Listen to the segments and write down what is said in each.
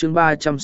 chương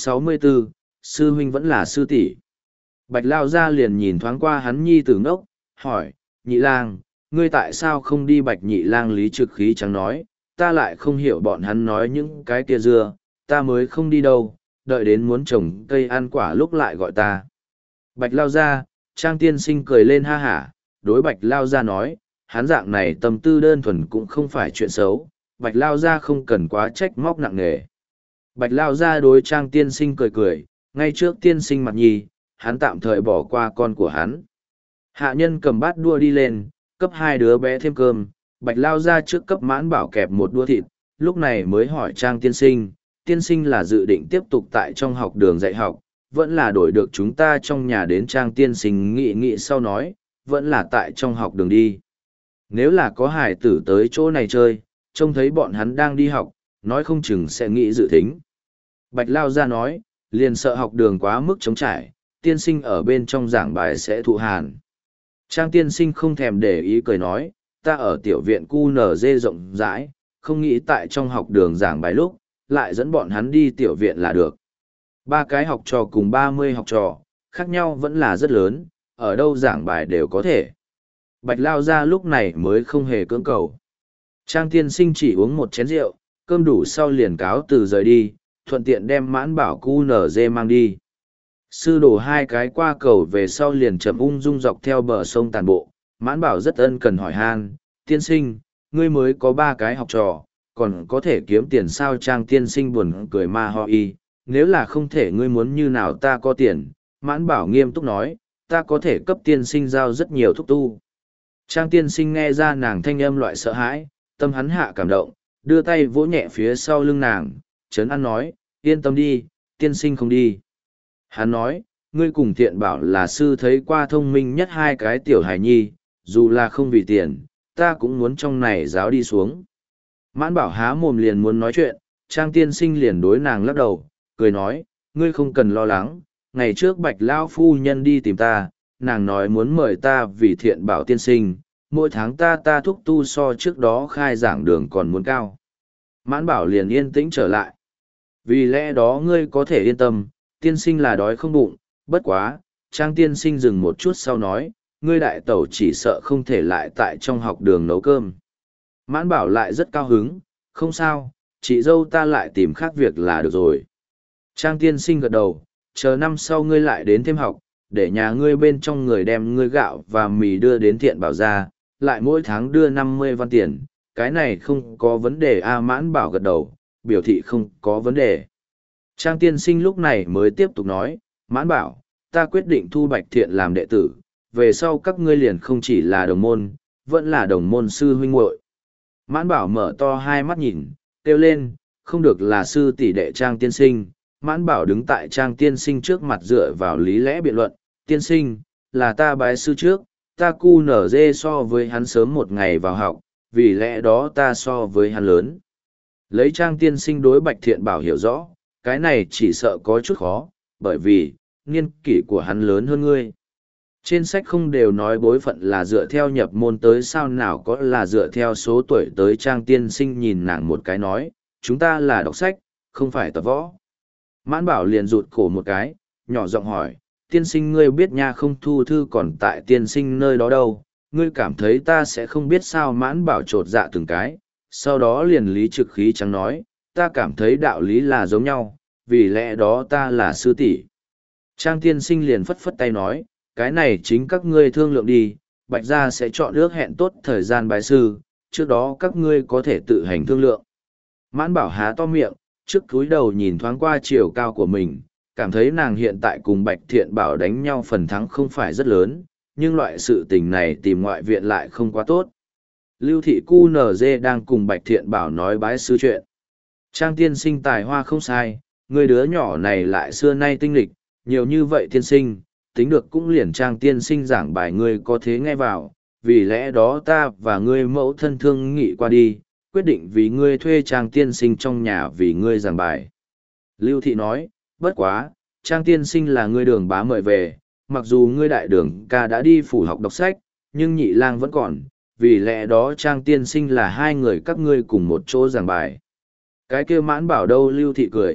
364, sư huynh vẫn là sư tỷ. Bạch Lao Gia liền nhìn thoáng qua hắn nhi tử ngốc, hỏi, nhị lang, ngươi tại sao không đi? Bạch nhị lang lý trực khí trắng nói, ta lại không hiểu bọn hắn nói những cái kia dưa, ta mới không đi đâu, đợi đến muốn trồng cây ăn quả lúc lại gọi ta. Bạch Lao Gia, Trang tiên sinh cười lên ha hả, đối Bạch Lao Gia nói, hắn dạng này tâm tư đơn thuần cũng không phải chuyện xấu, Bạch Lao Gia không cần quá trách móc nặng nề. Bạch Lao Gia đối Trang tiên sinh cười cười, ngay trước tiên sinh mặt nhi, hắn tạm thời bỏ qua con của hắn. Hạ nhân cầm bát đua đi lên, cấp hai đứa bé thêm cơm, Bạch Lao Gia trước cấp Mãn Bảo kẹp một đũa thịt, lúc này mới hỏi Trang tiên sinh là dự định tiếp tục tại trong học đường dạy học, vẫn là đổi được chúng ta trong nhà đến. Trang tiên sinh nghĩ sau nói, vẫn là tại trong học đường đi. Nếu là có hải tử tới chỗ này chơi, trông thấy bọn hắn đang đi học, nói không chừng sẽ nghĩ dự thính. Bạch Lao Gia nói, liền sợ học đường quá mức trống trải, tiên sinh ở bên trong giảng bài sẽ thụ hàn. Trang tiên sinh không thèm để ý cười nói, ta ở tiểu viện QNZ rộng rãi, không nghĩ tại trong học đường giảng bài lúc, lại dẫn bọn hắn đi tiểu viện là được. 3 cái học trò cùng 30 học trò, khác nhau vẫn là rất lớn, ở đâu giảng bài đều có thể. Bạch Lao Gia lúc này mới không hề cưỡng cầu. Trang tiên sinh chỉ uống một chén rượu, cơm đủ sau liền cáo từ rời đi, thuận tiện đem Mãn Bảo QNZ mang đi. Sư đồ 2 cái qua cầu về sau liền chậm ung dung dọc theo bờ sông tàn bộ. Mãn Bảo rất ân cần hỏi han, tiên sinh, ngươi mới có 3 cái học trò, còn có thể kiếm tiền sao? Trang tiên sinh buồn cười ma ho y, nếu là không thể ngươi muốn như nào ta có tiền. Mãn Bảo nghiêm túc nói, ta có thể cấp tiên sinh giao rất nhiều thuốc tu. Trang tiên sinh nghe ra nàng thanh âm loại sợ hãi, tâm hắn hạ cảm động, đưa tay vỗ nhẹ phía sau lưng nàng, trấn an nói, yên tâm đi, tiên sinh không đi. Hắn nói, ngươi cùng Thiện Bảo là sư thấy qua thông minh nhất 2 cái tiểu hài nhi, dù là không vì tiền, ta cũng muốn trong này giáo đi xuống. Mãn Bảo há mồm liền muốn nói chuyện, Trang tiên sinh liền đối nàng lắc đầu, cười nói, ngươi không cần lo lắng, ngày trước Bạch Lao phu nhân đi tìm ta, nàng nói muốn mời ta vì Thiện Bảo tiên sinh, mỗi tháng ta thúc tu so trước đó khai giảng đường còn muốn cao. Mãn Bảo liền yên tĩnh trở lại. Vì lẽ đó ngươi có thể yên tâm, tiên sinh là đói không bụng, bất quá. Trang tiên sinh dừng một chút sau nói, ngươi đại tẩu chỉ sợ không thể lại tại trong học đường nấu cơm. Mãn Bảo lại rất cao hứng, không sao, chị dâu ta lại tìm khác việc là được rồi. Trang tiên sinh gật đầu, chờ năm sau ngươi lại đến thêm học, để nhà ngươi bên trong người đem ngươi gạo và mì đưa đến Thiện Bảo ra, lại mỗi tháng đưa 50 văn tiền, cái này không có vấn đề a. Mãn Bảo gật đầu, biểu thị không có vấn đề. Trang tiên sinh lúc này mới tiếp tục nói, Mãn Bảo, ta quyết định thu Bạch Thiện làm đệ tử, về sau các ngươi liền không chỉ là đồng môn, vẫn là đồng môn sư huynh muội. Mãn Bảo mở to hai mắt nhìn, kêu lên, không được là sư tỷ đệ. Trang tiên sinh. Mãn Bảo đứng tại Trang tiên sinh trước mặt dựa vào lý lẽ biện luận, tiên sinh, là ta bái sư trước, ta QNZ so với hắn sớm 1 ngày vào học, vì lẽ đó ta so với hắn lớn. Lấy Trang tiên sinh đối Bạch Thiện Bảo hiểu rõ, cái này chỉ sợ có chút khó, bởi vì, niên kỷ của hắn lớn hơn ngươi. Trên sách không đều nói bối phận là dựa theo nhập môn tới sao, nào có là dựa theo số tuổi tới. Trang tiên sinh nhìn nàng một cái nói, chúng ta là đọc sách, không phải tập võ. Mãn Bảo liền rụt cổ một cái, nhỏ giọng hỏi, tiên sinh ngươi biết nha, không thu thư còn tại tiên sinh nơi đó đâu, ngươi cảm thấy ta sẽ không biết sao? Mãn Bảo chột dạ từng cái, sau đó liền lý trực khí trắng nói, ta cảm thấy đạo lý là giống nhau, vì lẽ đó ta là sư tỷ. Trang tiên sinh liền phất phất tay nói, cái này chính các ngươi thương lượng đi, Bạch gia sẽ chọn ước hẹn tốt thời gian bái sư, trước đó các ngươi có thể tự hành thương lượng. Mãn Bảo há to miệng, trước cúi đầu nhìn thoáng qua chiều cao của mình, cảm thấy nàng hiện tại cùng Bạch Thiện Bảo đánh nhau phần thắng không phải rất lớn, nhưng loại sự tình này tìm ngoại viện lại không quá tốt. Lưu thị QNZ đang cùng Bạch Thiện Bảo nói bái sư chuyện. Trang tiên sinh tài hoa không sai, người đứa nhỏ này lại xưa nay tinh lịch, nhiều như vậy tiên sinh, tính được cũng liền Trang tiên sinh giảng bài ngươi có thế nghe vào, vì lẽ đó ta và ngươi mẫu thân thương nghị qua đi, quyết định vì ngươi thuê Trang tiên sinh trong nhà vì ngươi giảng bài. Lưu thị nói, bất quá, Trang tiên sinh là ngươi đường bá mời về, mặc dù ngươi đại đường ca đã đi phủ học đọc sách, nhưng nhị lang vẫn còn, vì lẽ đó Trang tiên sinh là 2 người các ngươi cùng một chỗ giảng bài. Cái kia Mãn Bảo đâu? Lưu thị cười,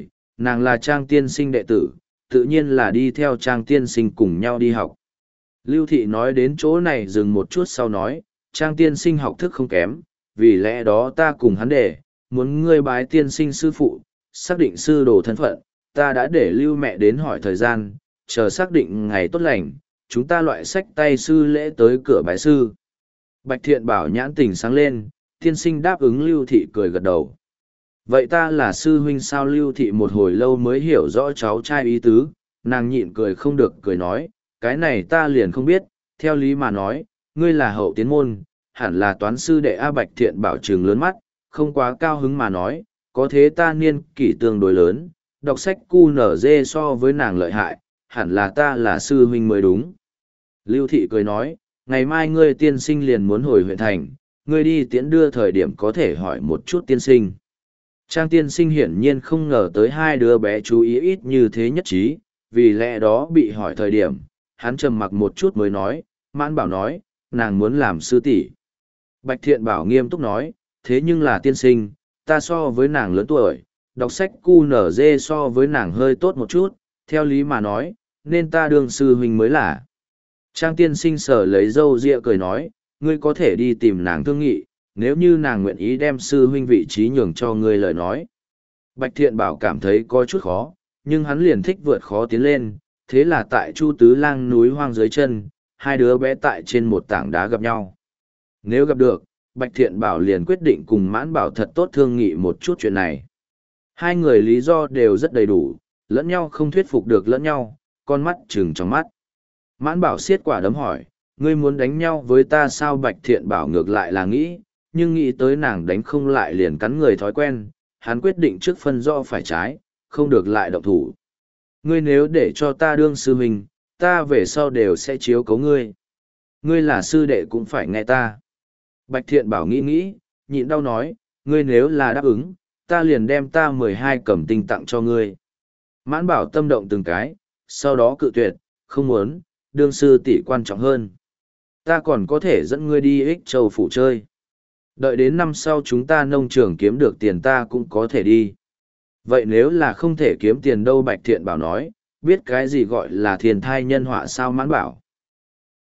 nàng là Trang tiên sinh đệ tử, tự nhiên là đi theo Trang tiên sinh cùng nhau đi học. Lưu Thị nói đến chỗ này dừng một chút sau nói, Trang tiên sinh học thức không kém, vì lẽ đó ta cùng hắn để, muốn ngươi bái tiên sinh sư phụ, xác định sư đồ thân phận, ta đã để Lưu mẹ đến hỏi thời gian, chờ xác định ngày tốt lành, chúng ta loại sách tay sư lễ tới cửa bái sư. Bạch Thiện Bảo nhãn tình sáng lên, tiên sinh đáp ứng Lưu Thị cười gật đầu. Vậy ta là sư huynh sao? Lưu Thị một hồi lâu mới hiểu rõ cháu trai ý tứ, nàng nhịn cười không được cười nói, cái này ta liền không biết, theo lý mà nói, ngươi là hậu tiến môn, hẳn là toán sư đệ. A Bạch Thiện Bảo trừng lớn mắt, không quá cao hứng mà nói, có thế ta niên kỷ tương đối lớn, đọc sách QNZ so với nàng lợi hại, hẳn là ta là sư huynh mới đúng. Lưu Thị cười nói, ngày mai ngươi tiên sinh liền muốn hồi huyện thành, ngươi đi tiễn đưa thời điểm có thể hỏi một chút tiên sinh. Trang tiên sinh hiển nhiên không ngờ tới hai đứa bé chú ý ít như thế nhất trí, vì lẽ đó bị hỏi thời điểm, hắn trầm mặc một chút mới nói, Mãn Bảo nói, nàng muốn làm sư tỷ. Bạch Thiện Bảo nghiêm túc nói, thế nhưng là tiên sinh, ta so với nàng lớn tuổi, đọc sách QNZ so với nàng hơi tốt một chút, theo lý mà nói, nên ta đương sư huynh mới là. Trang tiên sinh sở lấy râu ria cười nói, ngươi có thể đi tìm nàng thương nghị, nếu như nàng nguyện ý đem sư huynh vị trí nhường cho ngươi lời nói. Bạch Thiện Bảo cảm thấy có chút khó, nhưng hắn liền thích vượt khó tiến lên, thế là tại Chu Tứ Lang núi hoang dưới chân, hai đứa bé tại trên một tảng đá gặp nhau. Nếu gặp được, Bạch Thiện Bảo liền quyết định cùng Mãn Bảo thật tốt thương nghị một chút chuyện này. Hai người lý do đều rất đầy đủ, lẫn nhau không thuyết phục được lẫn nhau, con mắt trừng trong mắt. Mãn Bảo siết quả đấm hỏi, ngươi muốn đánh nhau với ta sao? Bạch Thiện Bảo ngược lại là nghĩ, nhưng nghĩ tới nàng đánh không lại liền cắn người thói quen, hắn quyết định trước phân rõ phải trái, không được lại động thủ. Ngươi nếu để cho ta đương sư huynh, ta về sau đều sẽ chiếu cố ngươi. Ngươi là sư đệ cũng phải nghe ta. Bạch Thiện Bảo nghĩ nghĩ, nhịn đau nói, ngươi nếu là đáp ứng, ta liền đem ta 12 cẩm tinh tặng cho ngươi. Mãn Bảo tâm động từng cái, sau đó cự tuyệt, không muốn, đương sư tỷ quan trọng hơn. Ta còn có thể dẫn ngươi đi Ích Châu phủ chơi. Đợi đến năm sau chúng ta nông trường kiếm được tiền ta cũng có thể đi. Vậy nếu là không thể kiếm tiền đâu? Bạch Thiện Bảo nói, biết cái gì gọi là thiên thai nhân họa sao? Mãn Bảo,